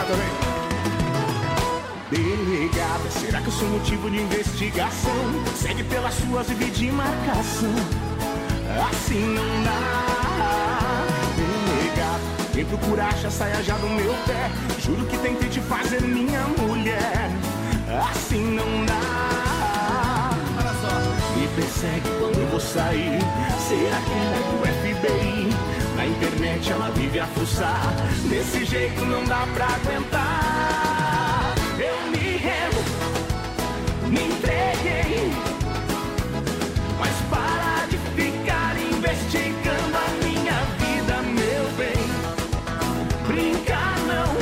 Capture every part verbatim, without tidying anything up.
cantar também. Delegada, será que eu sou motivo de investigação? Segue pelas suas e de marcação. Assim não dá. Delegada, vem procurar, acha a saia já do meu pé. Juro que tentei te fazer minha mulher. Assim não dá. Olha só. Me persegue quando eu vou sair. Será que ela é do F B I? Na internet ela vive a fuçar. Desse jeito não dá pra aguentar. Eu me rendo, me entreguei. Mas para de ficar investigando a minha vida, meu bem. Brincar não.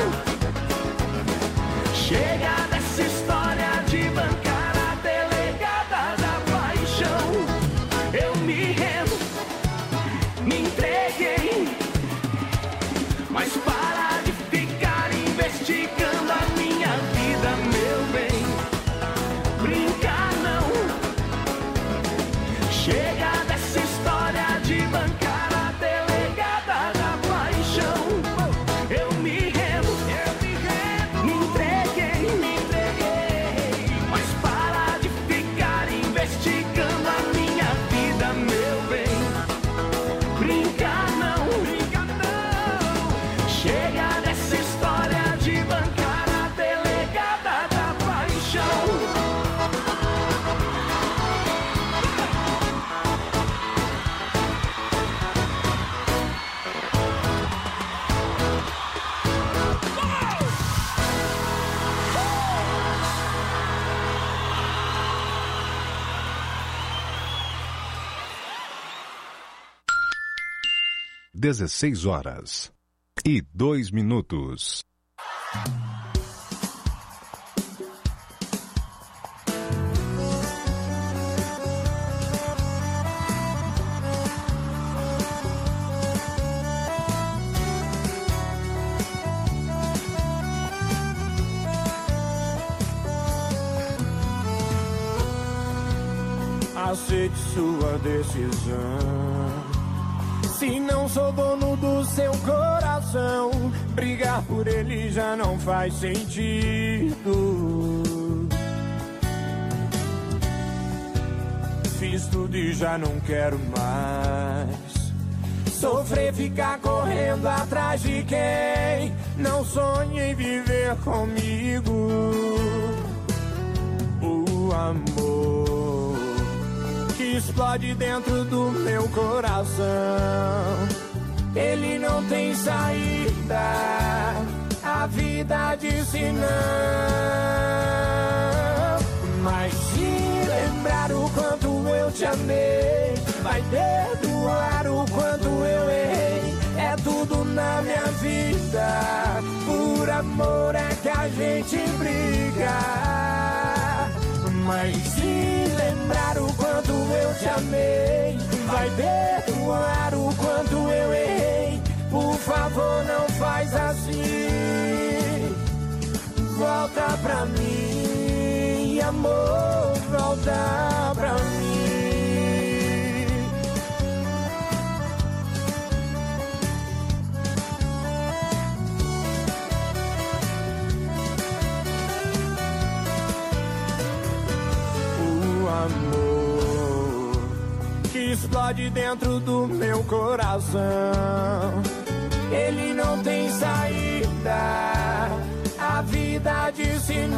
Chega dessa história de bancar a delegada da paixão. Eu me rendo, me entreguei. Mas para de ficar investigando a minha vida, meu bem. Brincar não. Chega dessa história de bancar a delegada da paixão. Eu me rendo, eu me rendo, me entreguei, me entreguei. Mas para de ficar investigando a minha vida, meu bem. Brincar não, brincar não. Chega dessa história de bancar a delegada da paixão. dezesseis horas e dois minutos. Aceite sua decisão. Se não sou dono do seu coração, brigar por ele já não faz sentido. Fiz tudo e já não quero mais sofrer, ficar correndo atrás de quem não sonha em viver comigo. O amor que explode dentro do meu coração, ele não tem saída. A vida disse não. Mas se lembrar o quanto eu te amei, vai perdoar o quanto eu errei. É tudo na minha vida, por amor é que a gente briga. Mas se lembrar o quanto eu te amei, vai perdoar o quanto eu errei. Por favor, não faz assim. Volta pra mim, amor, volta pra mim. Amor que explode dentro do meu coração, ele não tem saída. A vida disse não.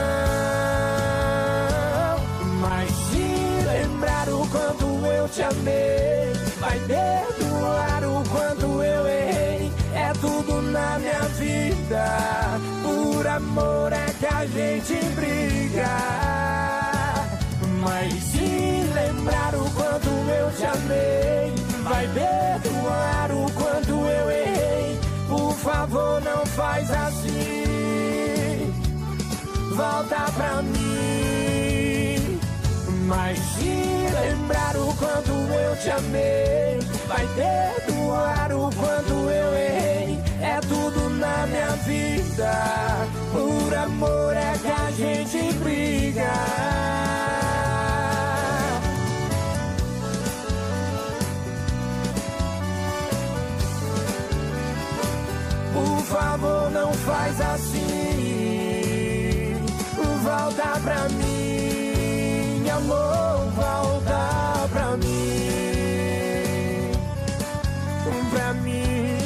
Mas se lembrar o quanto eu te amei, vai perdoar o quanto eu errei. É tudo na minha vida, por amor é que a gente briga. Mas se lembrar o quanto eu te amei, vai perdoar o quanto eu errei. Por favor, não faz assim. Volta pra mim. Mas se lembrar o quanto eu te amei, vai perdoar o quanto eu errei. É tudo na minha vida, por amor é que a gente briga. Por favor, não faz assim. Volta pra mim, amor, volta pra mim. Pra mim,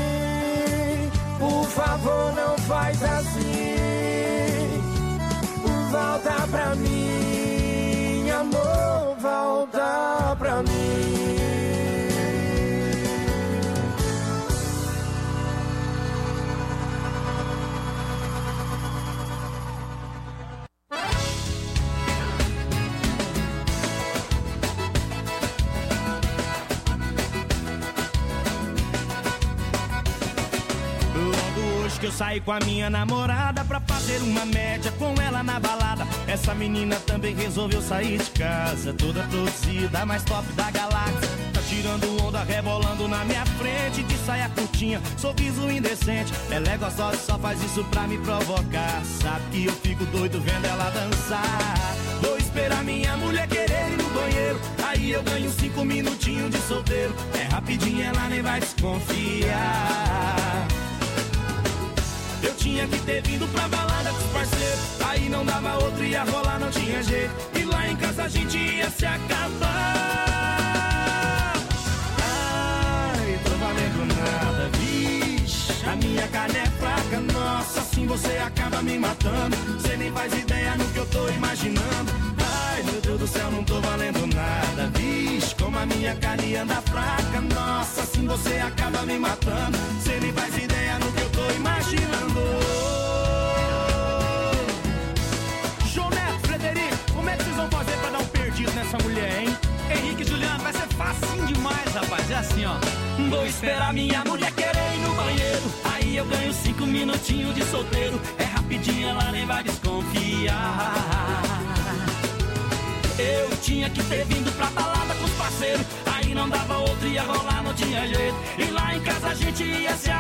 por favor, não faz assim. Volta pra mim, amor, volta pra mim. Que eu saí com a minha namorada pra fazer uma média com ela na balada. Essa menina também resolveu sair de casa, toda produzida, mais top da galáxia. Tá tirando onda, rebolando na minha frente, de saia curtinha, sorriso indecente. Ela é gostosa, só faz isso pra me provocar. Sabe que eu fico doido vendo ela dançar. Vou esperar minha mulher querer ir no banheiro, aí eu ganho cinco minutinhos de solteiro. É rapidinho, ela nem vai desconfiar. Eu tinha que ter vindo pra balada com os parceiros, aí não dava outro, ia rolar, não tinha jeito. E lá em casa a gente ia se acabar. Ai, tô valendo nada, vixe, a minha carne é fraca. Nossa, assim você acaba me matando. Cê nem faz ideia no que eu tô imaginando. Ai, meu Deus do céu, não tô valendo nada, vixe, como a minha carne anda fraca. Nossa, assim você acaba me matando. Cê nem faz ideia no que eu tô imaginando. João Neto, Frederico, como é que vocês vão fazer pra dar um perdido nessa mulher, hein? Henrique e Juliano, vai ser facinho demais, rapaz. É assim, ó. Vou esperar minha mulher querer ir no banheiro, aí eu ganho cinco minutinhos de solteiro. É rapidinho, ela nem vai desconfiar. Eu tinha que ter vindo pra balada com os parceiros, aí não dava outro, ia rolar, não tinha jeito. E lá em casa a gente ia se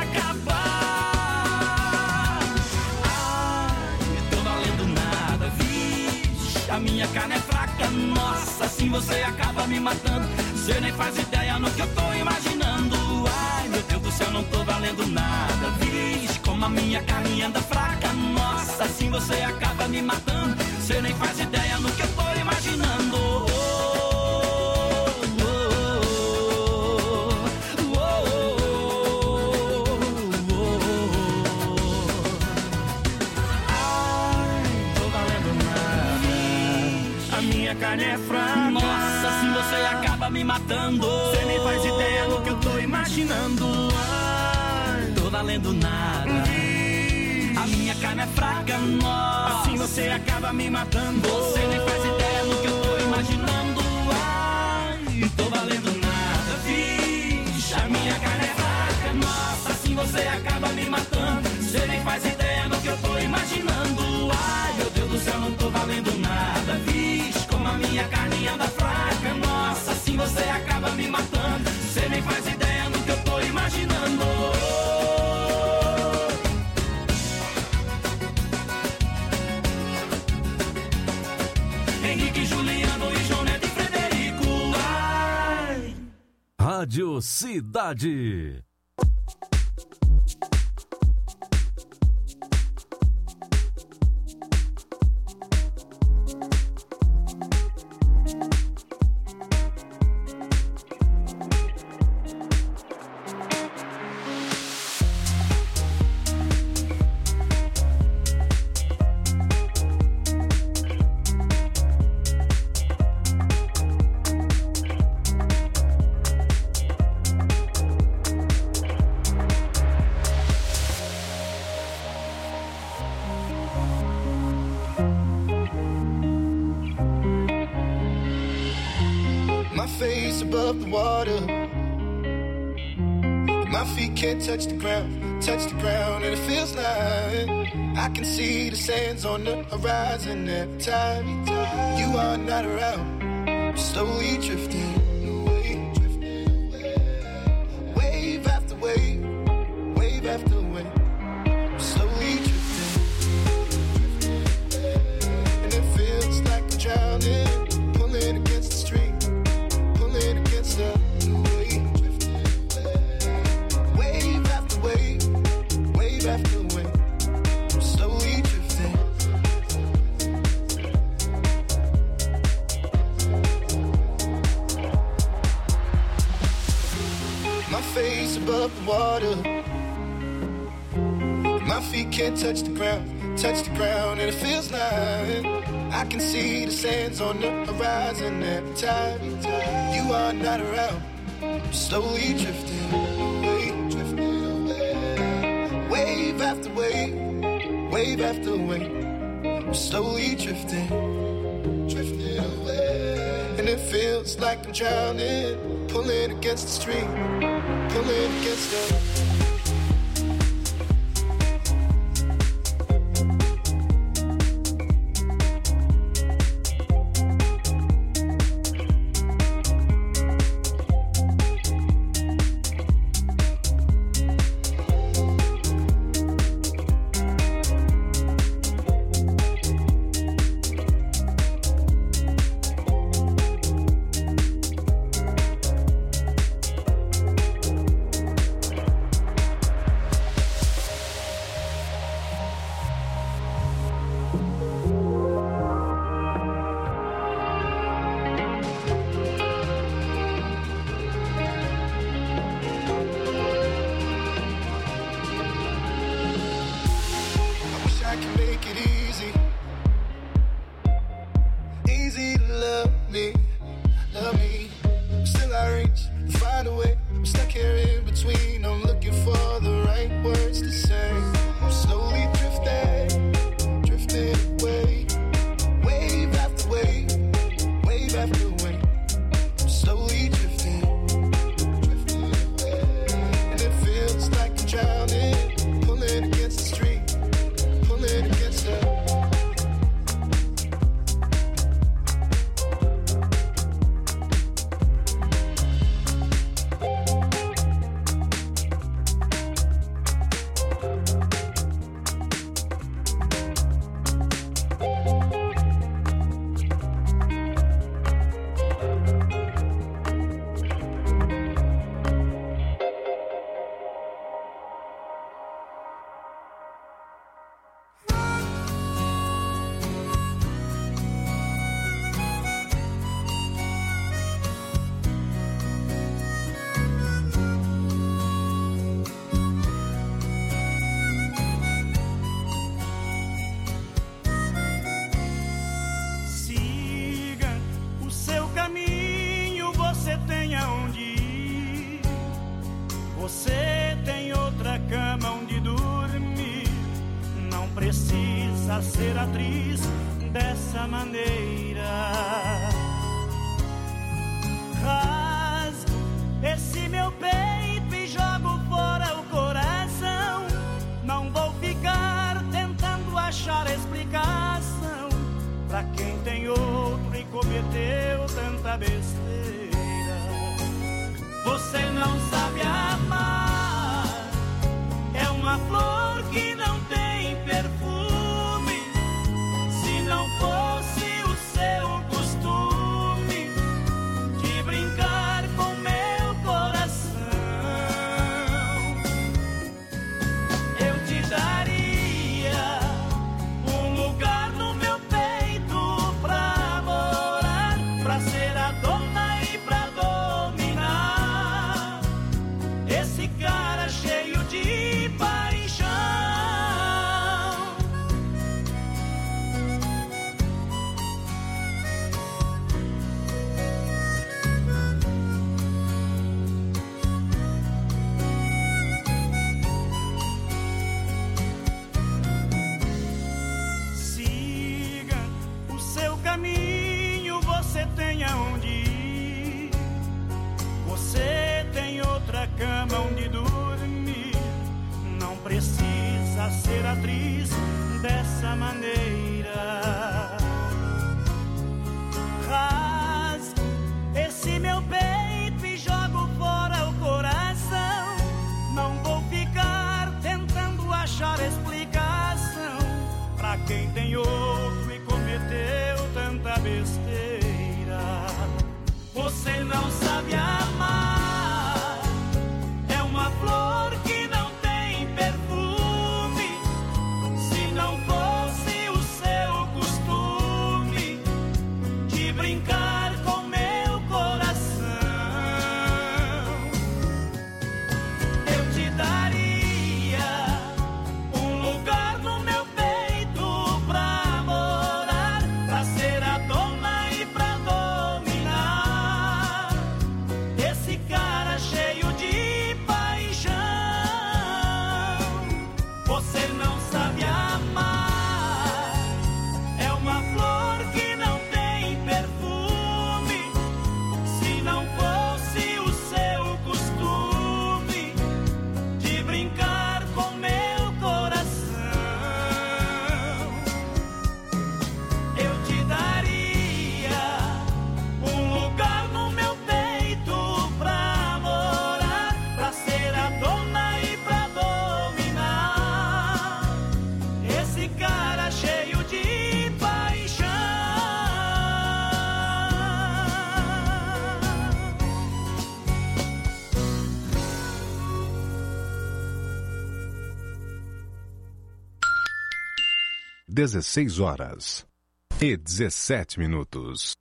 acabar. Ai, tô valendo nada, vixe, a minha carne é fraca. Nossa, assim você acaba me matando. Cê nem faz ideia no que eu tô imaginando. Ai, meu Deus do céu, não tô valendo nada, vixe, como a minha carne anda fraca. Nossa, assim você acaba me matando. Cê nem faz ideia no que eu tô imaginando. Oh, oh, oh, oh, oh, oh. Ai, tô valendo nada, a minha carne é fraca. Nossa, assim você acaba me matando. Cê nem faz ideia no que eu tô imaginando. Ai, tô valendo nada, a minha carne é fraca. Nossa, assim você acaba me matando. Você nem faz ideia no que eu tô imaginando. Ai, tô valendo nada, vixe, a minha carne é fraca. Nossa, assim você acaba me matando. Você nem faz ideia no que eu tô imaginando. Ai, meu Deus do céu, não tô valendo nada, vixe, como a minha carne anda fraca. Nossa, assim você acaba me matando. Você nem faz ideia no que eu tô imaginando. Henrique, Juliano e João Neto e Frederico. Ai. Rádio Cidade. Above the water, my feet can't touch the ground, touch the ground, and it feels like I can see the sands on the horizon every time you are not around. I'm slowly drifting away, drifting away, wave after wave, wave after wave. I'm slowly drifting, and it feels like I'm drowning, pulling against the stream. Against the wave, wave after wave, wave water. My feet can't touch the ground, touch the ground, and it feels like I can see the sands on the horizon every time you are not around. I'm slowly drifting away, drifting away. Wave after wave, wave after wave. I'm slowly drifting, drifting away. And it feels like I'm drowning, pulling against the stream, pulling against the... Ser atriz dessa maneira. Rasgo esse meu peito e jogo fora o coração. Não vou ficar tentando achar explicação pra quem tem outro e cometeu tanta besteira. Você não sabe amar, é uma flor que não tem perfume. Não fosse o seu costume de brincar com meu coração, eu te daria um lugar no meu peito pra morar, pra ser a dona e pra dominar esse cara cheio de paixão. Cama onde dormir, não precisa ser atriz dessa maneira. Rasgo esse meu peito e jogo fora o coração. Não vou ficar tentando achar explicação pra quem tem outro e cometeu tanta besteira. Você não sabe amar, uma flor que não tem perfume. Se não fosse o seu costume de brincar com meu coração, eu te daria dezesseis horas e dezessete minutos.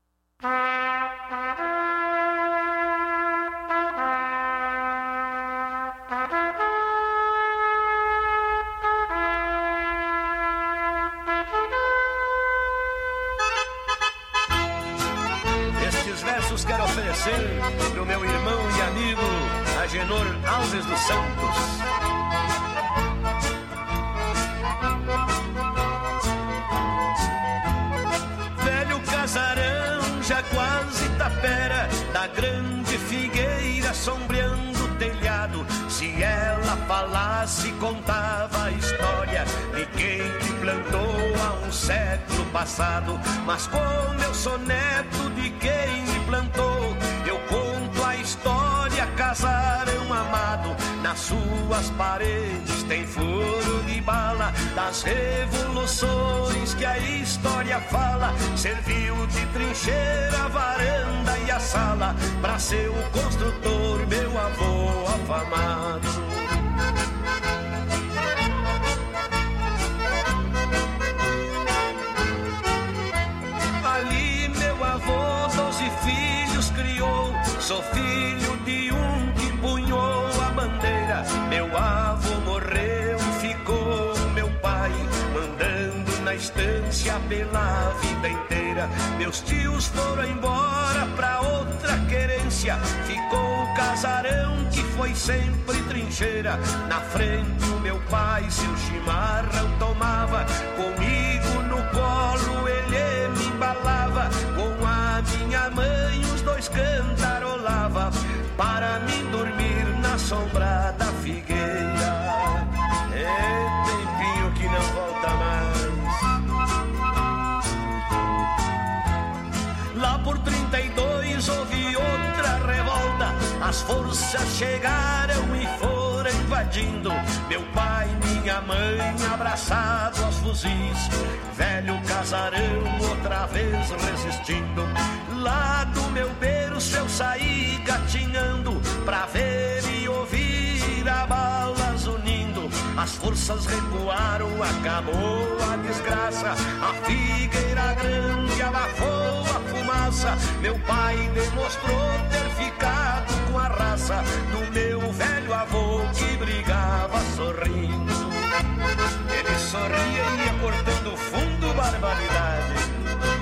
Estes versos quero oferecer pro meu irmão e amigo Agenor Alves dos Santos. Velho casarão, já quase tapera, da grande figueira sombreando o telhado. Se ela falasse, contava a história de quem te plantou há um século passado. Mas como eu sou neto de quem me plantou, eu conto a história, casarão amado. Nas suas paredes tem furo de bala das revoluções que a história fala. Serviu de trincheira a varanda e a sala pra ser o construtor, meu avô afamado. Ali meu avô doze filhos criou, sou filho de um que punhou a bandeira. Meu avô morreu, ficou meu pai mandando na estância pela vida inteira. Meus tios foram embora pra outra querência, ficou o casarão que foi sempre trincheira. Na frente o meu pai seu chimarrão tomava, comigo no colo ele me embalava. Com a minha mãe os dois cantarolava, para mim dormir na sombra da figueira. É tempinho que não volta mais. Lá por trinta e dois houve outra revolta, as forças chegaram e foram invadindo. Meu pai e minha mãe abraçados aos fuzis, velho casarão outra vez resistindo. Lá do meu berço eu saí gatinhando, pra ver e ouvir a balas unindo. As forças recuaram, acabou a desgraça, a figueira grande abafou a fumaça. Meu pai demonstrou ter ficado com a raça do meu velho avô que brigava sorrindo. Ele sorria e ia cortando fundo, barbaridade.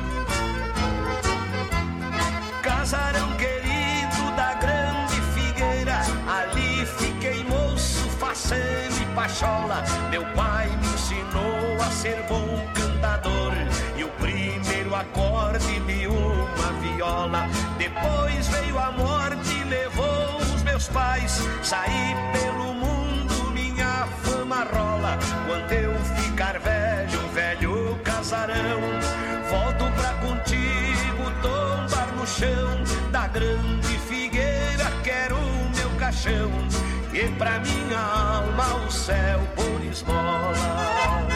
Casarão querido da grande figueira, ali fiquei moço, faceiro e pachola. Meu pai me ensinou a ser bom cantador e o primeiro acorde de uma viola. Depois veio a morte e levou os meus pais, saí pelo mundo, minha fama rola. Quando eu ficar velho, velho casarão, volto pra contigo tombar no chão da grande figueira, quero o meu caixão e pra minha alma o céu por esmola.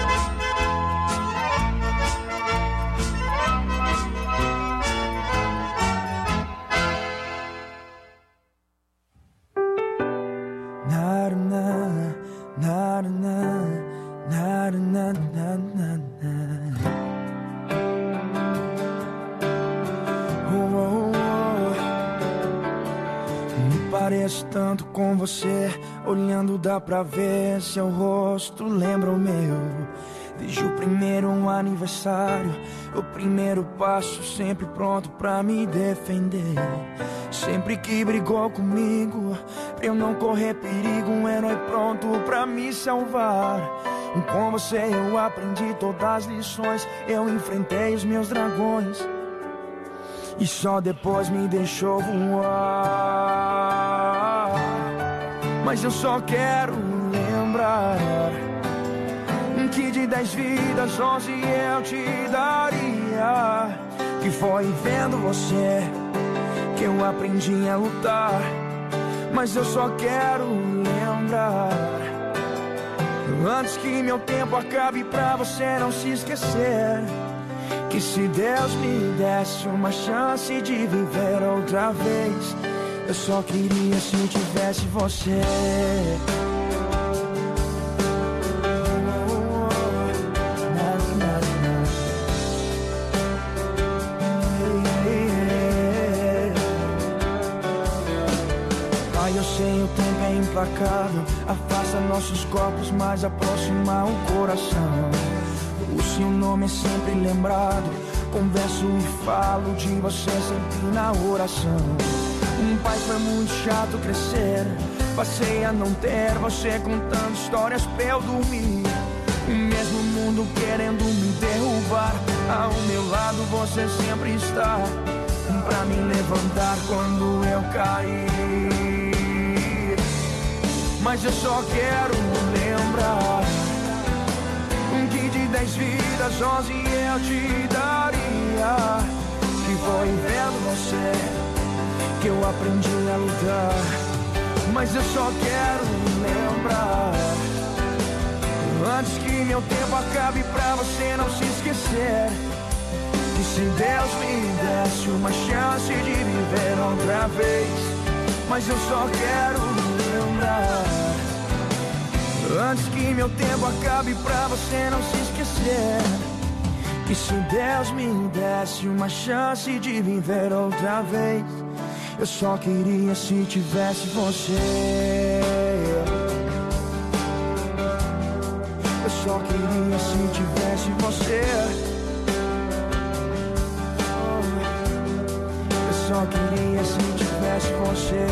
Pareço tanto com você, olhando dá pra ver seu rosto lembra o meu. Desde o primeiro aniversário, o primeiro passo, sempre pronto pra me defender. Sempre que brigou comigo, pra eu não correr perigo, um herói pronto pra me salvar. Com você eu aprendi todas as lições, eu enfrentei os meus dragões e só depois me deixou voar. Mas eu só quero lembrar que de dez vidas, onze eu te daria. Que foi vendo você que eu aprendi a lutar. Mas eu só quero lembrar, antes que meu tempo acabe, pra você não se esquecer, que se Deus me desse uma chance de viver outra vez, eu só queria se tivesse você. Na, na, implacável afasta nossos corpos, mas aproxima o coração. O seu nome é sempre lembrado, converso e falo de você sempre na oração. Um pai foi muito chato crescer, passei a não ter você contando histórias pra eu dormir. O mesmo mundo querendo me derrubar, ao meu lado você sempre está, pra me levantar quando eu cair. Mas eu só quero lembrar que de dez vidas, onze eu te daria. Que foi vendo você que eu aprendi a lutar. Mas eu só quero lembrar, antes que meu tempo acabe, pra você não se esquecer, que se Deus me desse uma chance de viver outra vez. Mas eu só quero lembrar, antes que meu tempo acabe, pra você não se esquecer, que se Deus me desse uma chance de viver outra vez, eu só queria se tivesse você. Eu só queria se tivesse você. Eu só queria se tivesse você.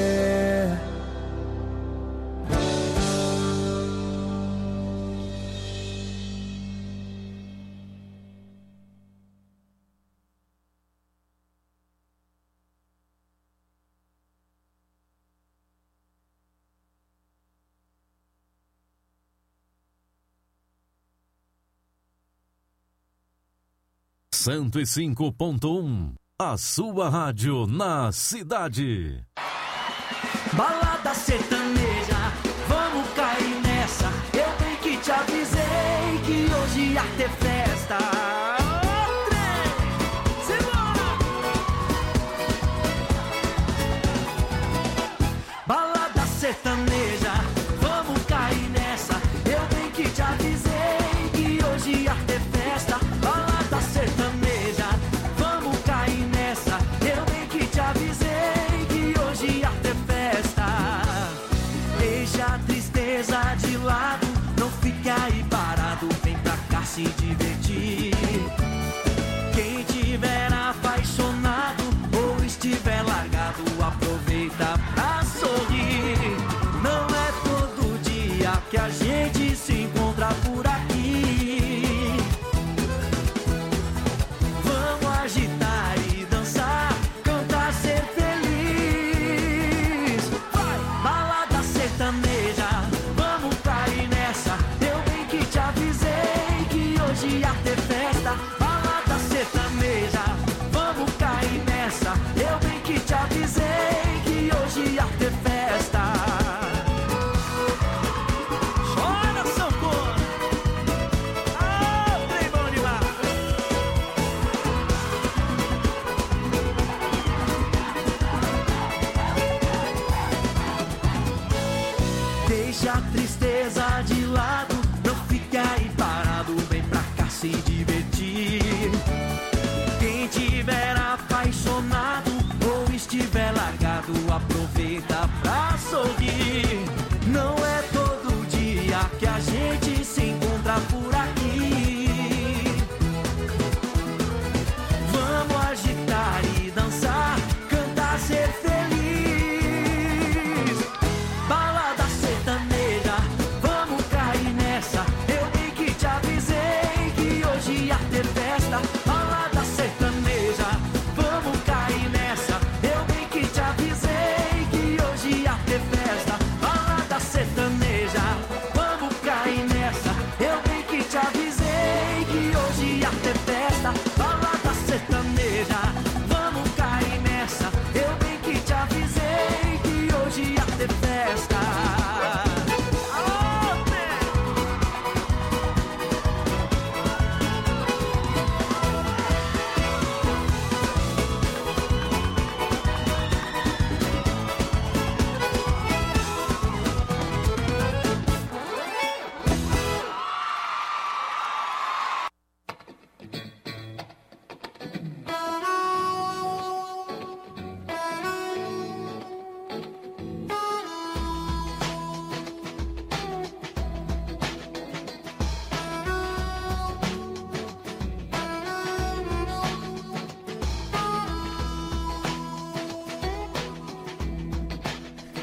cento e cinco ponto um, a sua rádio na cidade. Balada sertaneja, vamos cair nessa. Eu bem que te avisei que hoje ia ter festa. Balada sertaneja, vamos cair nessa. Eu bem que te avisei que hoje ia ter festa. Balada sertaneja, vamos cair nessa. Eu bem que te avisei que hoje ia ter festa. Deixa a tristeza de lado, não fique aí parado, vem pra cá se divertir. Quem tiver apaixonado ou estiver largado, aproveita pra sorrir. Não é todo dia que a gente se encontra por aqui. Vamos agitar e dançar, cantar, ser feliz. Vai! Balada sertaneja, vamos cair nessa. Eu bem que te avisei que hoje ia ter festa. Balada sertaneja, vamos cair nessa. Eu bem que te avisei que hoje ia ter festa. Chora, sanfona! Ah, trem bom demais! Deixa a tristeza de lado, não fique aí parado, vem pra cá se divertir. Quem tiver apaixonado ou estiver largado, aproveita pra sorrir. Não é todo dia que a gente se encontra por aqui. Vamos agitar e dançar, cantar, ser feliz. Balada sertaneja, vamos cair nessa. Eu bem que te avisei que hoje ia ter festa. Balada sertaneja, vamos cair nessa. Eu bem que te avisei que hoje ia ter festa. Balada sertaneja, vamos cair nessa. Eu bem que te avisei que hoje ia ter festa. Balada sertaneja, vamos cair nessa. Eu bem que te avisei que hoje ia ter festa.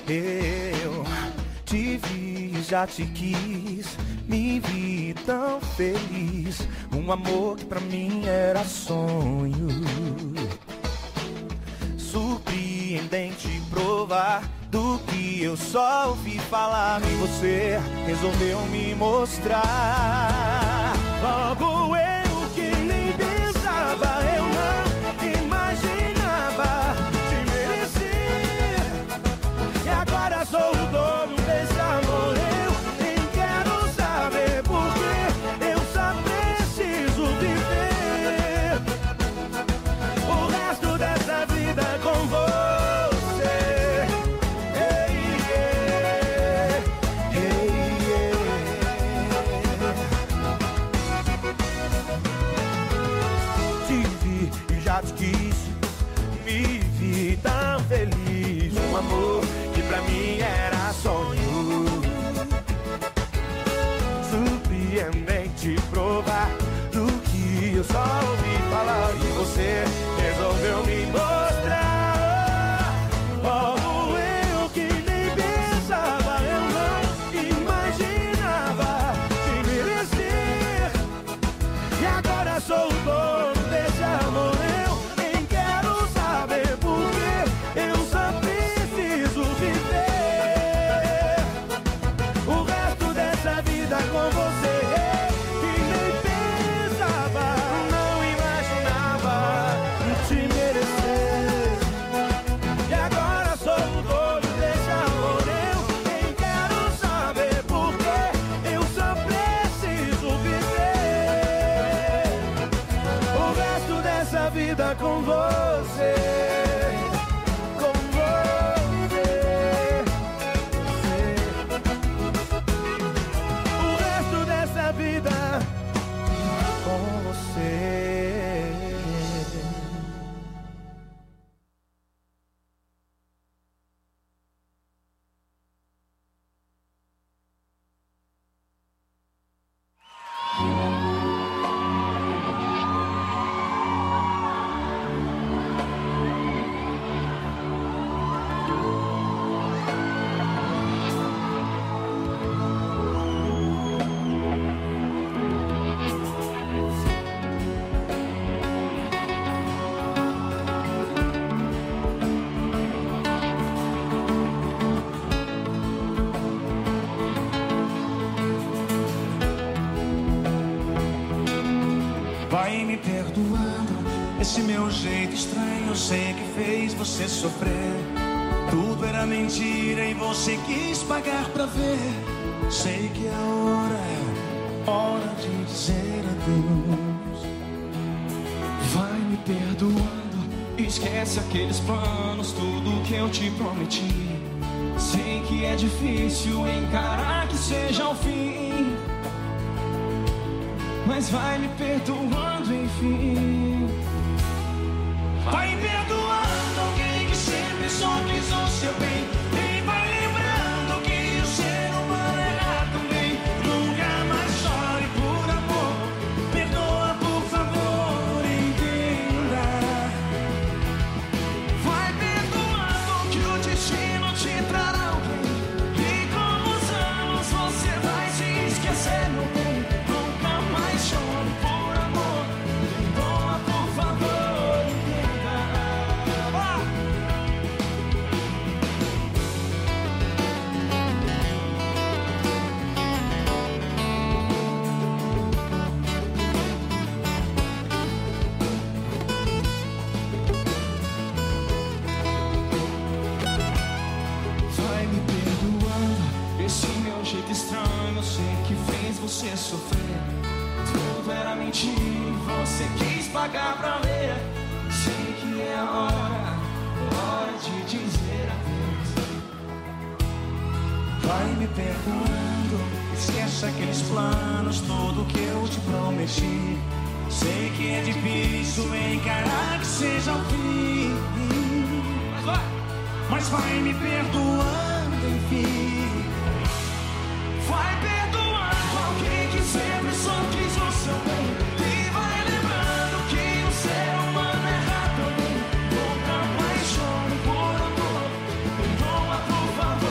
Eu te vi, já te quis, me vi tão feliz. Um amor que pra mim era sonho. Surpreendente provar do que eu só ouvi falar. E você resolveu me mostrar. Logo eu que nem pensava, eu não imaginava te merecer. E agora sou o dono desse amor. Eu nem quero saber porque eu só preciso viver o resto dessa vida com você. Te quis, me vi tão feliz. Um amor que pra mim era sonho. Surpreendente provar do que eu só ouvi falar. E você resolveu me mostrar. Logo eu que nem pensava, eu não imaginava te merecer. E agora sou o dono desse amor. Com você, que nem pensava, não imaginava te merecer. E agora sou o dono desse amor. Eu nem quero saber porque eu só preciso viver o resto dessa vida com você. Vida com você. Esse meu jeito estranho, eu sei que fez você sofrer. Tudo era mentira e você quis pagar pra ver. Sei que é hora, hora de dizer adeus. Vai me perdoando, esquece aqueles planos, tudo que eu te prometi. Sei que é difícil encarar que seja o fim, mas vai me perdoando enfim. Vai perdoando alguém que sempre só quis o seu bem. E vai lembrando que o ser humano erra também. Nunca mais chore por amor. Perdoa, por favor, entenda. Vai perdoando que o destino te trará alguém. E com os anos você vai se esquecer, meu bem. Nunca mais chore por amor. Perdoa, por favor. Estranho, eu sei que fez você sofrer. Tudo era mentira, você quis pagar pra ver. Sei que é hora, hora de dizer adeus. Vai me perdoando, esquece aqueles planos, tudo que eu te prometi. Sei que é difícil encarar que seja o fim, mas vai, mas vai me perdoando enfim. Vai perdoando alguém que sempre só quis o seu bem. E vai lembrando que o ser humano erra também. Nunca mais chore por amor. Perdoa, por favor.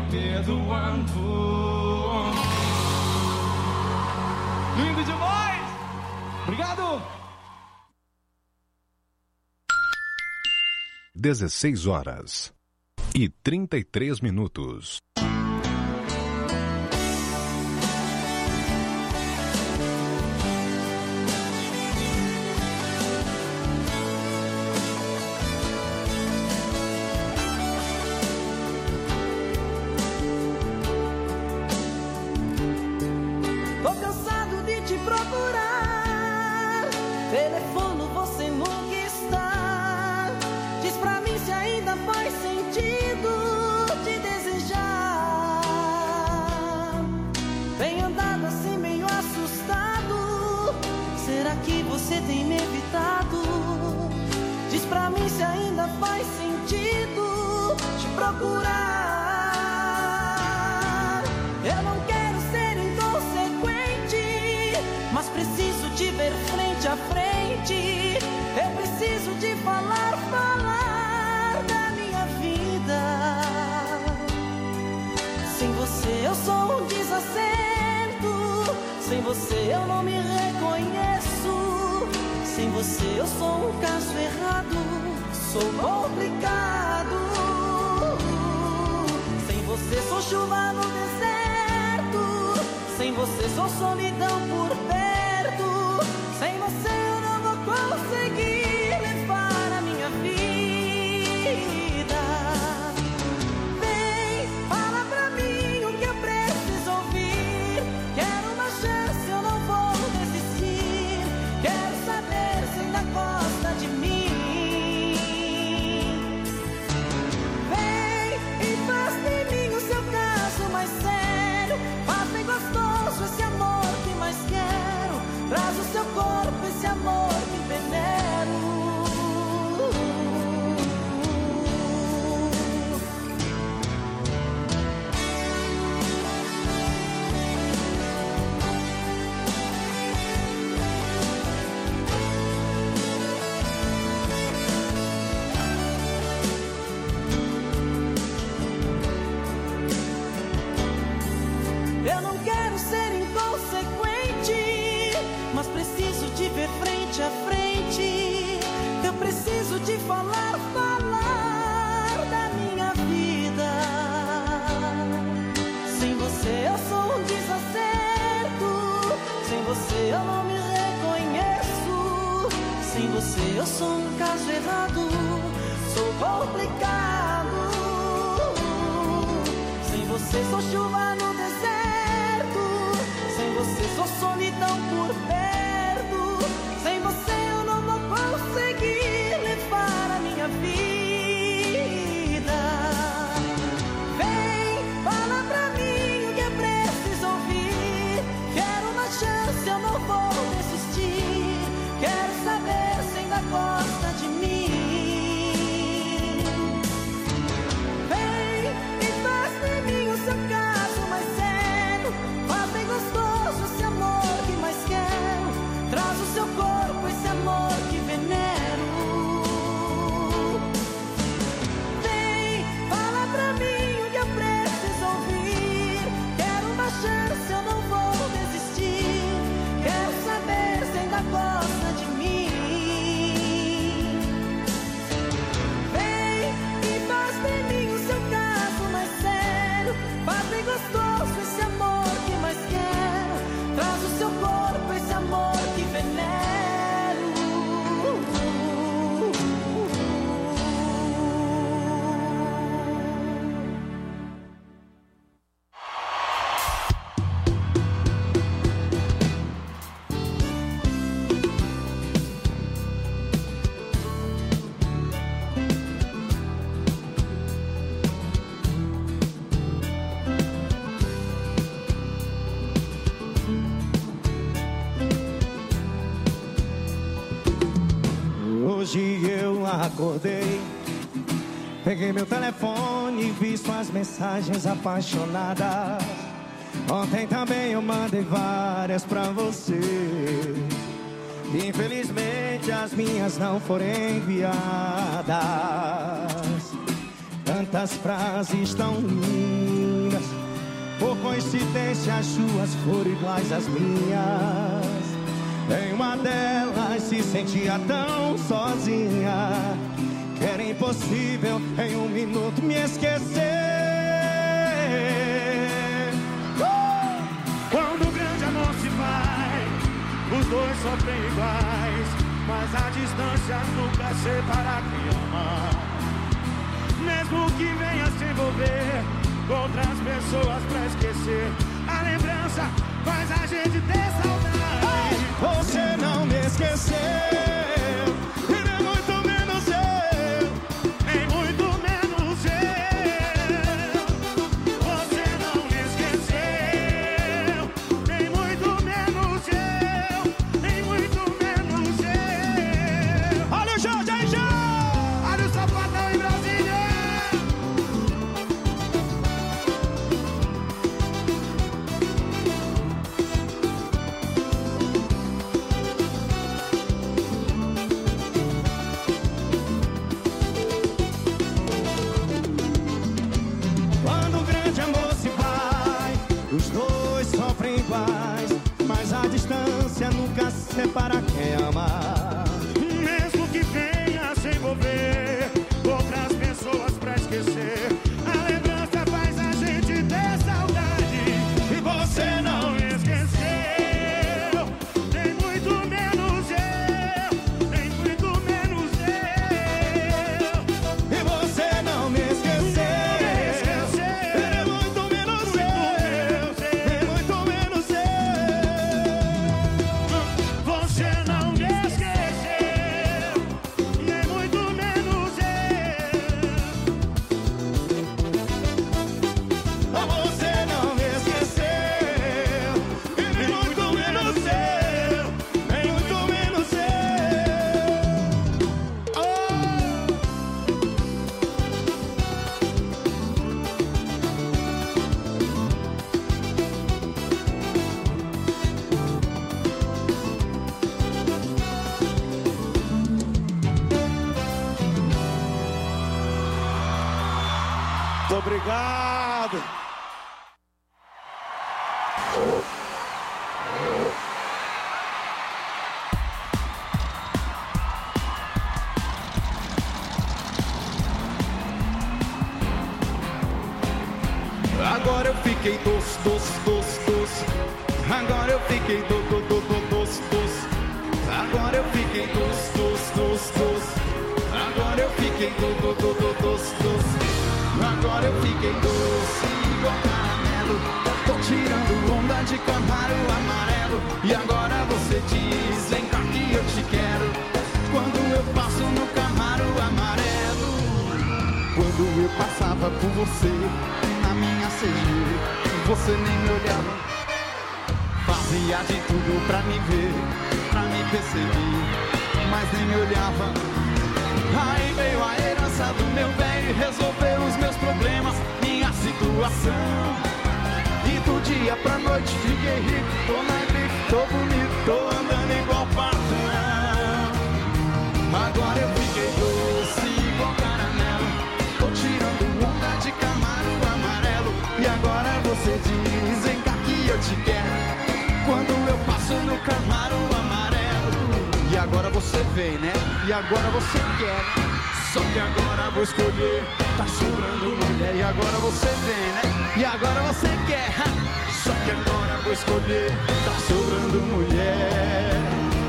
perdoando. Lindo demais! Obrigado! dezesseis horas e trinta e três minutos. Tô cansado de te procurar, telefono você nunca está. Diz pra mim se ainda faz sentido te desejar. Vem andado assim meio assustado, será que você tem me evitado? Diz pra mim se ainda faz sentido te procurar. Eu não quero ser inconsequente, mas preciso te ver frente a frente. Eu preciso te falar, falar da minha vida. Sem você eu sou um desacerto, sem você eu não me reconheço. Sem você eu sou um caso errado, sou complicado. Sem você sou chuva no deserto, sem você sou solidão por perto. Sem você eu não vou conseguir levar a minha vida. Vem, fala pra mim o que eu preciso ouvir. Quero uma chance, eu não vou desistir. Quero saber se ainda gosta de mim. Vem e faz de mim o seu caso mais sério. Faz bem gostoso esse amor que mais quero. Traz o seu corpo, esse amor que venero. Eu não quero ser inconsequente, mas preciso te ver frente a frente. Eu preciso te falar, falar da minha vida. Sem você eu sou um desacerto, sem você eu não me reconheço. Sem você eu sou um caso errado, sou complicado. Sem você sou chuva no deserto, sem você sou solidão por perto. Sem você eu não vou conseguir levar a minha vida. Vem, fala pra mim o que eu preciso ouvir. Quero uma chance, eu não vou desistir. Quero saber se ainda gosta de mim. Vem e faz de mim o seu caso mais sério. Faz bem gostoso esse amor que mais quero. Traz o seu corpo, esse amor que venero. Vem, fala pra mim o que eu preciso ouvir. Quero uma chance, eu não vou desistir. Quero saber se ainda gosta de mim. Vem e faz de mim o seu caso mais sério. Faz bem gostoso esse amor que mais quero. Traz o seu corpo, esse amor que venero. Hoje eu acordei, peguei meu telefone e vi suas mensagens apaixonadas. Ontem também eu mandei várias pra você. Infelizmente as minhas não foram enviadas. Tantas frases tão lindas coincidência, as suas foram iguais às minhas. Em uma delas se sentia tão sozinha que era impossível em um minuto me esquecer. uh! Quando o grande amor se vai, os dois sofrem iguais, mas a distância nunca separa quem ama. Mesmo que venha se envolver com outras pessoas pra esquecer, a lembrança faz a gente ter saudade. Você não me esqueceu, e nem muito menos eu, nem muito menos eu. Você não me esqueceu, nem muito menos eu, nem muito menos eu. Olha o Jorge aí, já! Olha o Sapatão em Brasília! Quando o grande amor se vai, os dois sofrem iguais, mas a distância nunca separa quem ama. Mesmo que venha se envolver com outras pessoas pra esquecer, a lembrança faz a gente ter saudade. E você não me esqueceu, nem muito menos eu, nem muito menos eu. E você não me esqueceu, nem muito menos eu, nem muito menos eu. Você não me esqueceu, nem muito menos eu. Você não me esqueceu, e nem muito menos eu, nem muito menos eu. Oh! Muito obrigado. Agora eu fiquei doce, doce, doce, doce. Agora eu fiquei do, do, do, do, doce, doce. Agora eu fiquei doce, doce, doce, doce. Agora eu fiquei do, do, do, do, doce, doce. Agora eu fiquei doce igual caramelo. Tô tirando onda de Camaro amarelo. E agora você diz, vem cá que eu te quero. Quando eu passo no Camaro amarelo. Quando eu passava por você na minha C G, você nem me olhava. Fazia de tudo pra me ver, pra me perceber, mas nem me olhava. Aí veio a herança do meu velho e resolveu os meus problemas, minha situação. E do dia pra noite fiquei rico, tô na grife, tô bonito, tô andando igual patrão. Agora eu fiquei doce igual caramelo. Tô tirando onda de Camaro amarelo. E agora você diz, vem cá que eu te quero. Quando eu passo no Camaro amarelo. E agora você vem, né? E agora você quer. Só que agora vou escolher. Tá sobrando mulher. E agora você vem, né? E agora você quer. Só que agora vou escolher. Tá sobrando mulher.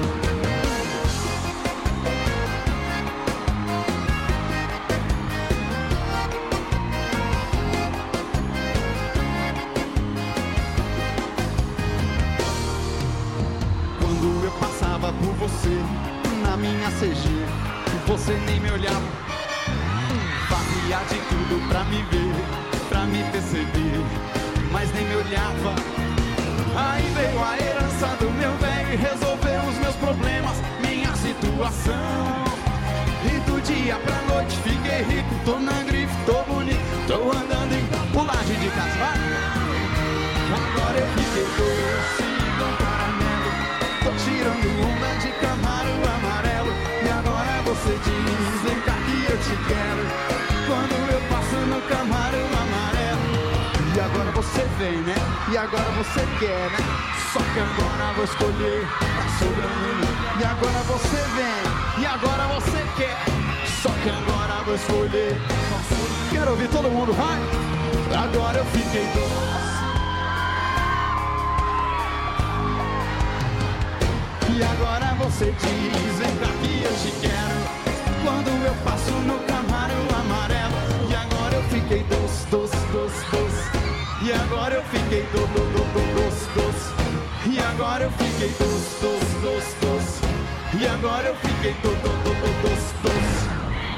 Por você, na minha C G, você nem me olhava. Fazia de tudo pra me ver, pra me perceber, mas nem me olhava. Aí veio a herança do meu velho e resolveu os meus problemas, minha situação. E do dia pra noite fiquei rico, tô na grife, tô bonito, tô andando em pulagem de casa, vai. Agora eu fiquei doce igual caramelo. Tô tirando onda de Camaro amarelo. E agora você diz, vem cá que eu te quero. Quando eu passo no Camaro amarelo. E agora você vem, né? E agora você quer, né? Só que agora vou escolher pra sobreviver. E agora você vem, e agora você quer. Só que agora vou escolher. Quero ouvir todo mundo, vai! Agora eu fiquei doce. E agora você diz, vem cá que eu te quero. Quando eu passo no Camaro amarelo. E agora eu fiquei doce, doce, doce, doce. E agora eu fiquei do, do, do, do, doce, doce. E agora eu fiquei doce, doce, doce, doce. E agora eu fiquei do, do, do, do, doce, doce.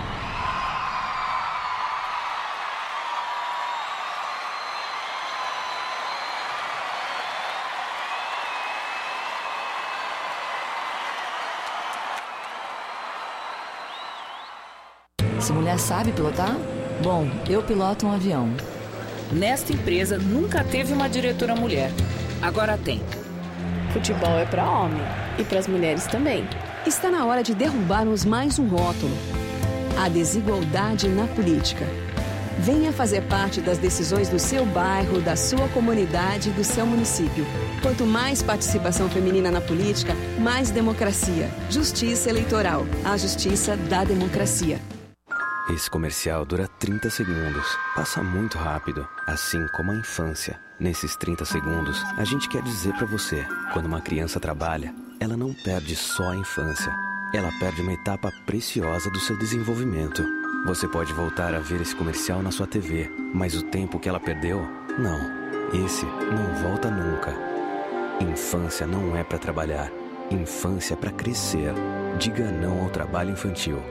Essa mulher sabe pilotar? Bom, eu piloto um avião. Nesta empresa nunca teve uma diretora mulher. Agora tem. Futebol é para homem e para as mulheres também. Está na hora de derrubarmos mais um rótulo. A desigualdade na política. Venha fazer parte das decisões do seu bairro, da sua comunidade e do seu município. Quanto mais participação feminina na política, mais democracia. Justiça eleitoral. A justiça da democracia. Esse comercial dura trinta segundos. Passa muito rápido, assim como a infância. Nesses trinta segundos, a gente quer dizer pra você, quando uma criança trabalha, ela não perde só a infância. Ela perde uma etapa preciosa do seu desenvolvimento. Você pode voltar a ver esse comercial na sua T V, mas o tempo que ela perdeu, não. Esse não volta nunca. Infância não é pra trabalhar. Infância é pra crescer. Diga não ao trabalho infantil.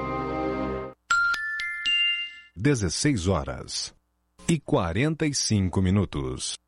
dezesseis horas e quarenta e cinco minutos.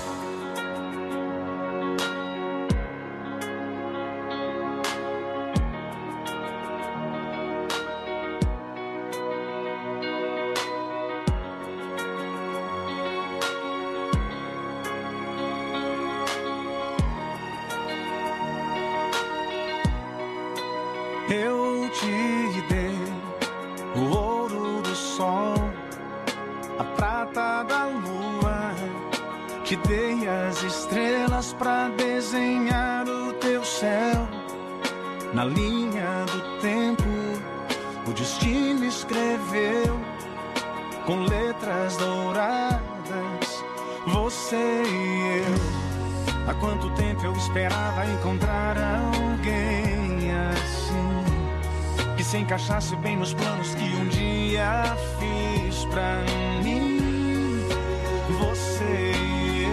Eu te dei o ouro do sol, a prata da lua. Te dei as estrelas pra desenhar o teu céu. Na linha do tempo, o destino escreveu com letras douradas, você e eu. Há quanto tempo eu esperava encontrar alguém assim, que se encaixasse bem nos planos que um dia fiz pra mim. Você e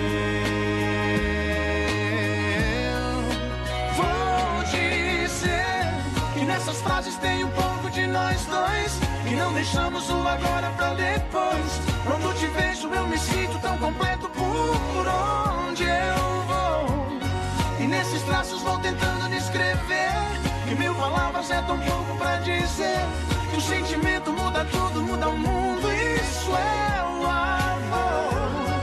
eu. Vou dizer que nessas frases tem um pouco de nós dois, e não deixamos o agora pra depois. Quando te vejo eu me sinto tão completo por onde eu vou, e nesses traços vou tentando descrever que mil palavras é tão pouco pra dizer que o sentimento muda tudo, muda o mundo. Isso é o amor.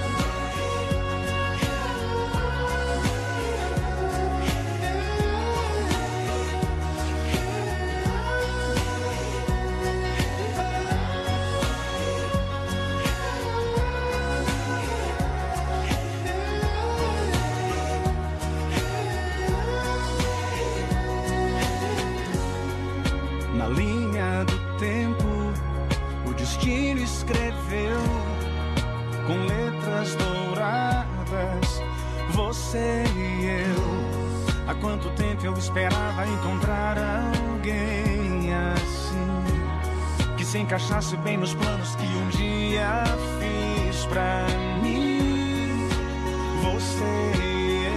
Na linha do tempo, o destino escreveu com letras douradas, você e eu. Há quanto tempo eu esperava encontrar alguém assim, que se encaixasse bem nos planos que um dia fiz pra mim. Você e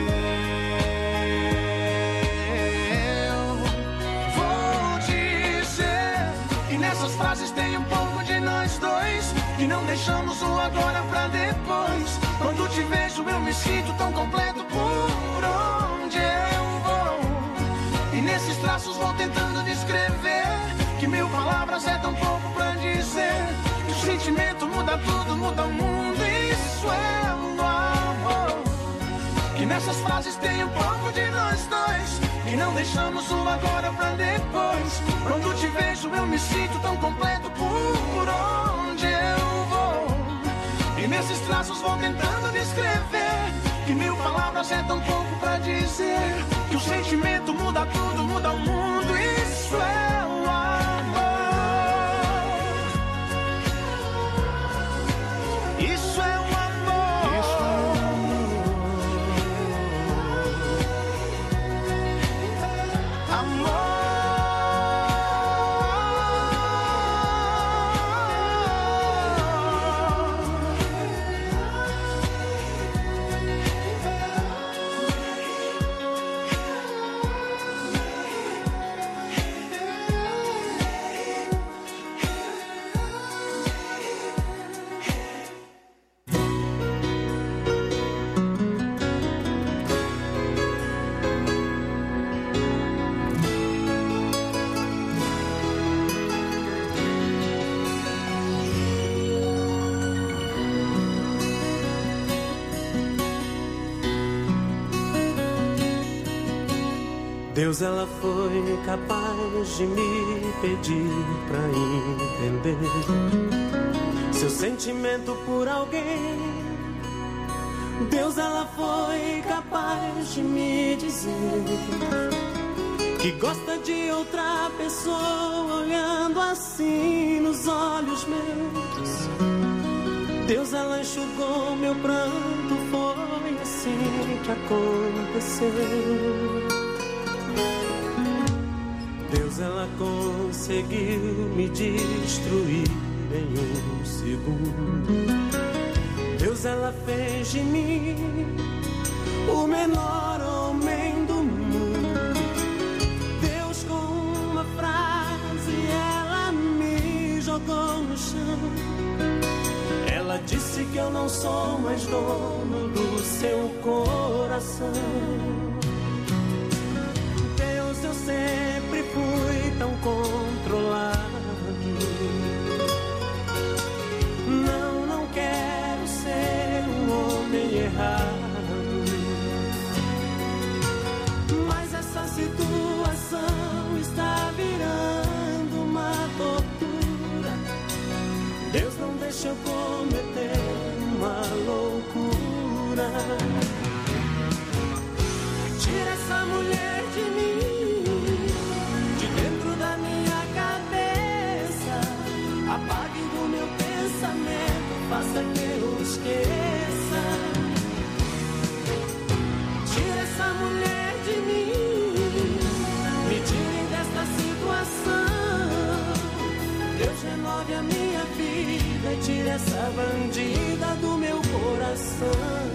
essas frases tem um pouco de nós dois, e não deixamos o agora pra depois. Quando te vejo eu me sinto tão completo por onde eu vou, e nesses traços vou tentando descrever que mil palavras é tão pouco pra dizer que o sentimento muda tudo, muda o mundo. Isso é o amor. Que nessas frases tem um pouco de nós dois, e não deixamos o agora pra depois. Quando te vejo eu me sinto tão completo por onde eu vou, e nesses traços vou tentando mas é tão pouco pra dizer que o sentimento muda tudo, muda o mundo. Isso é o amor. Isso é o amor. Isso é o amor. Amor. Deus, ela foi capaz de me pedir pra entender seu sentimento por alguém. Deus, ela foi capaz de me dizer que gosta de outra pessoa olhando assim nos olhos meus. Deus, ela enxugou meu pranto, foi assim que aconteceu. Deus, ela conseguiu me destruir em um segundo. Deus, ela fez de mim o menor homem do mundo. Deus, com uma frase, ela me jogou no chão. Ela disse que eu não sou mais dono do seu coração. Deus, eu sempre fui tão controlado. Não, não quero ser um homem errado. Mas essa situação está virando uma tortura. Deus, não deixa eu cometer uma loucura. Tira essa mulher de mim, de dentro da minha cabeça. Apague do meu pensamento, faça que eu esqueça. Tira essa mulher de mim, me tire desta situação. Deus, renove a minha vida e tire essa bandida do meu coração.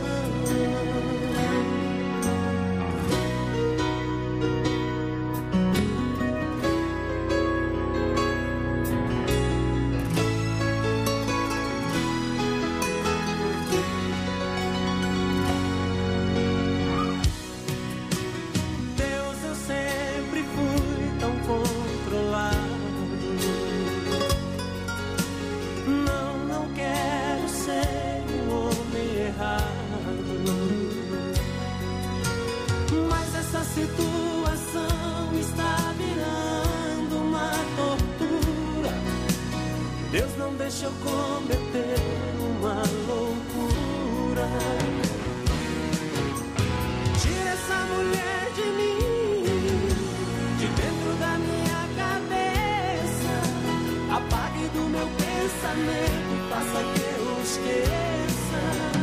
Deixa eu cometer uma loucura. Tira essa mulher de mim, de dentro da minha cabeça. Apague do meu pensamento, faça que eu esqueça.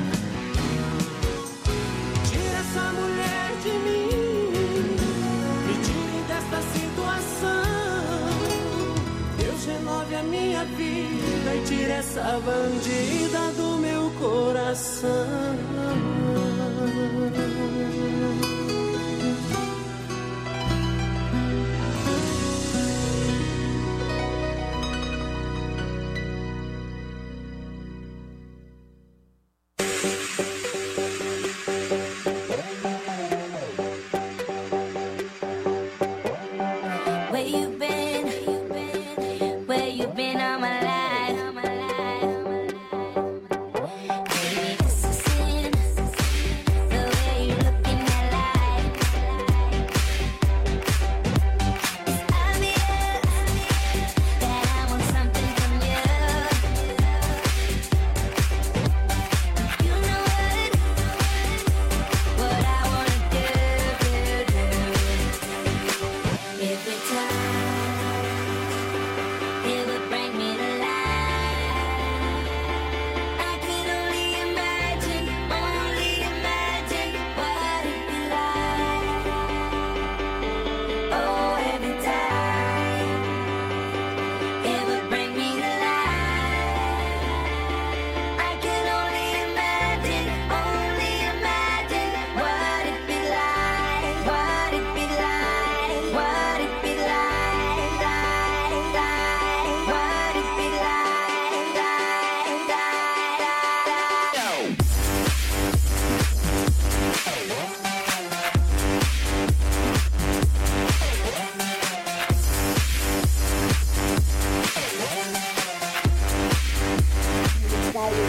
Tira essa mulher de mim, me tire desta situação. Deus, renove a minha vida e tira essa bandida do meu coração. Where you been? Where you been all my life? Baby, this is it.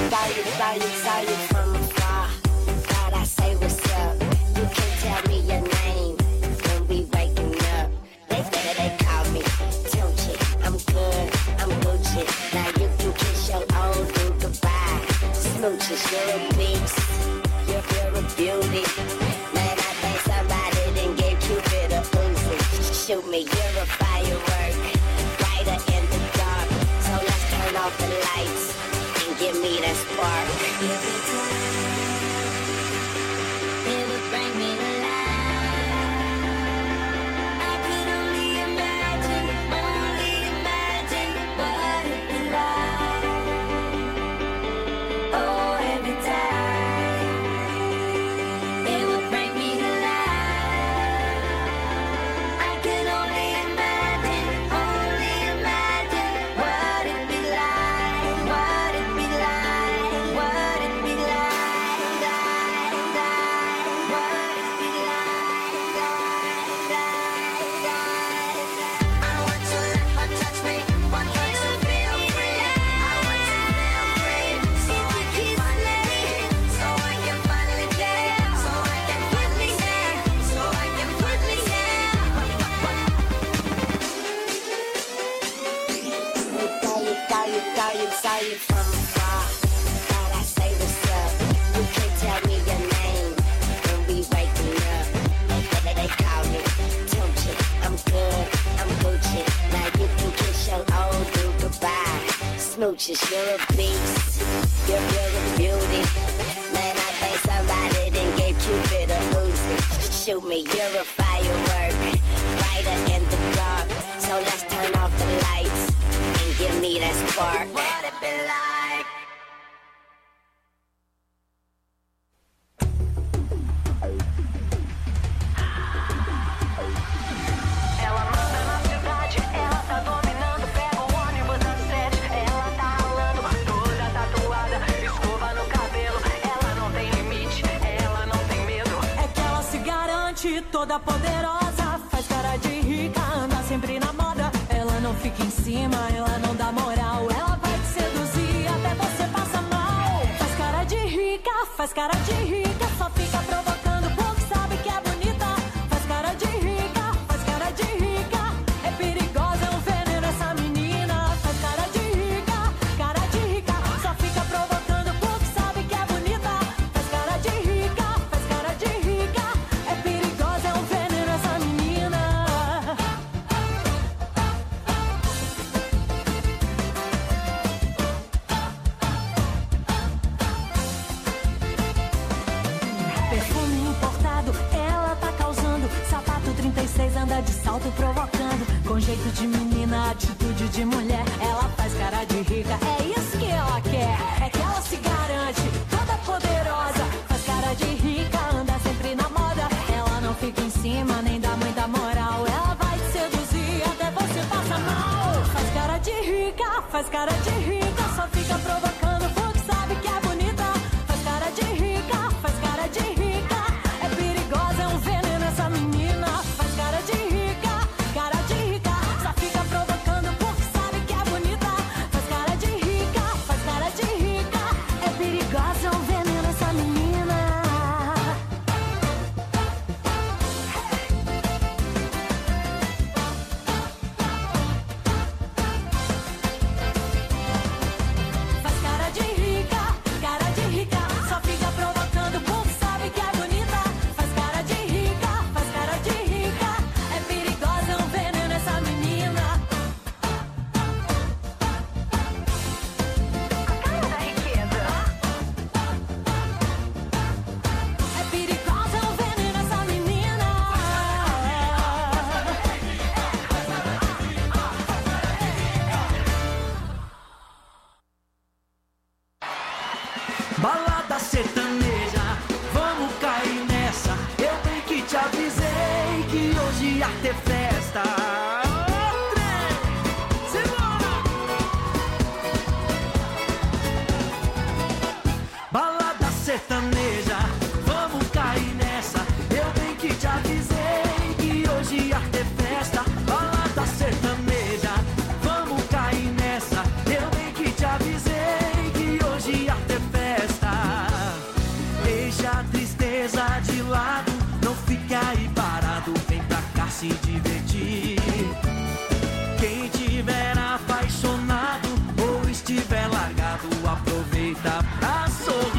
saw you, saw you, saw you from afar. Thought I say what's up. You can tell me your name when we waking up. They say they call me Tunchi. I'm good, I'm Gucci. Now you can kiss your old dude goodbye. Smooches, you're a beast. You're, you're a beauty. Man, I think somebody done gave Cupid a Uzi. Shoot me, you're a firework. Brighter in the dark. So let's turn off the lights and give me that spark. Every time it would bring me to life. I could only imagine, only imagine what it'd be like. Oh, every time it would bring me to life. I could only imagine, only imagine what it'd be like, what it'd be like, what it'd be like, like, like, what it'd be like, like, like, like. I want to let her touch me, want her to feel free. I want to feel free, so I can finally, so I can finally dance, so I can finally dance, so I can finally Saw you, saw you, saw you from afar. Thought I say what's up. You can tell me your name when we waking up. They, they, they call me Tunchi. I'm good, I'm Gucci. Now you can kiss your old dude goodbye. Smooches, you're a beast. You're, you're a beauty. Man, I think somebody done gave Cupid a Uzi. Shoot me, you're a firework. Brighter in the dark. So let's turn off the lights and give me that spark. What it be like? Ela manda na cidade, ela tá dominando. Pega o ônibus às sete, ela tá ralando. Toda tatuada, escova no cabelo. Ela não tem limite, ela não tem medo. É que ela se garante, toda poderosa. Faz cara de rica, anda sempre na moda. Ela não fica em cima, ela não dá moral. Ela vai te seduzir até você passa mal. Faz cara de rica, faz cara de rica. Só fica provocando porque sabe que é bonita. Faz cara de rica, faz cara de rica. É perigosa, é um veneno essa menina. Faz cara de rica, cara de rica. Só fica provocando porque sabe que é bonita. Faz cara de rica, faz cara de rica. É perigosa, é um veneno essa menina. Perfume importado, ela tá causando. Sapato trinta e seis anda de salto provocando. Com jeito de menina, atitude de mulher. Ela faz cara de rica, é isso que ela quer. É que ela se garante, toda poderosa. Faz cara de rica, anda sempre na moda. Ela não fica em cima, nem dá muita moral. Ela vai te seduzir até você passa mal. Faz cara de rica, faz cara de rica. Só fica provocando porque sabe que é bonita. Faz cara de rica, faz cara de rica. É perigosa, é um veneno essa menina. Faz cara de rica, cara de rica. Só fica provocando porque sabe que é bonita. Faz cara de rica, faz cara de rica. É perigosa, é um veneno essa menina. Faz cara de rica, cara de rica. Só fica provocando porque sabe que é bonita. Faz cara de rica, faz cara de rica. É perigosa, é um veneno essa menina. A cara da riqueza. É perigosa, é um veneno essa menina. Balada sertaneja, vamos cair nessa. Eu bem que te avisei que hoje ia ter festa. Ô, trem, simbora! Balada sertaneja, vamos cair nessa. Eu bem que te avisei que hoje ia ter festa. Balada sertaneja, vamos cair nessa. Eu bem que te avisei que hoje ia ter fique aí parado, vem pra cá se divertir. Quem tiver apaixonado ou estiver largado, aproveita pra sorrir.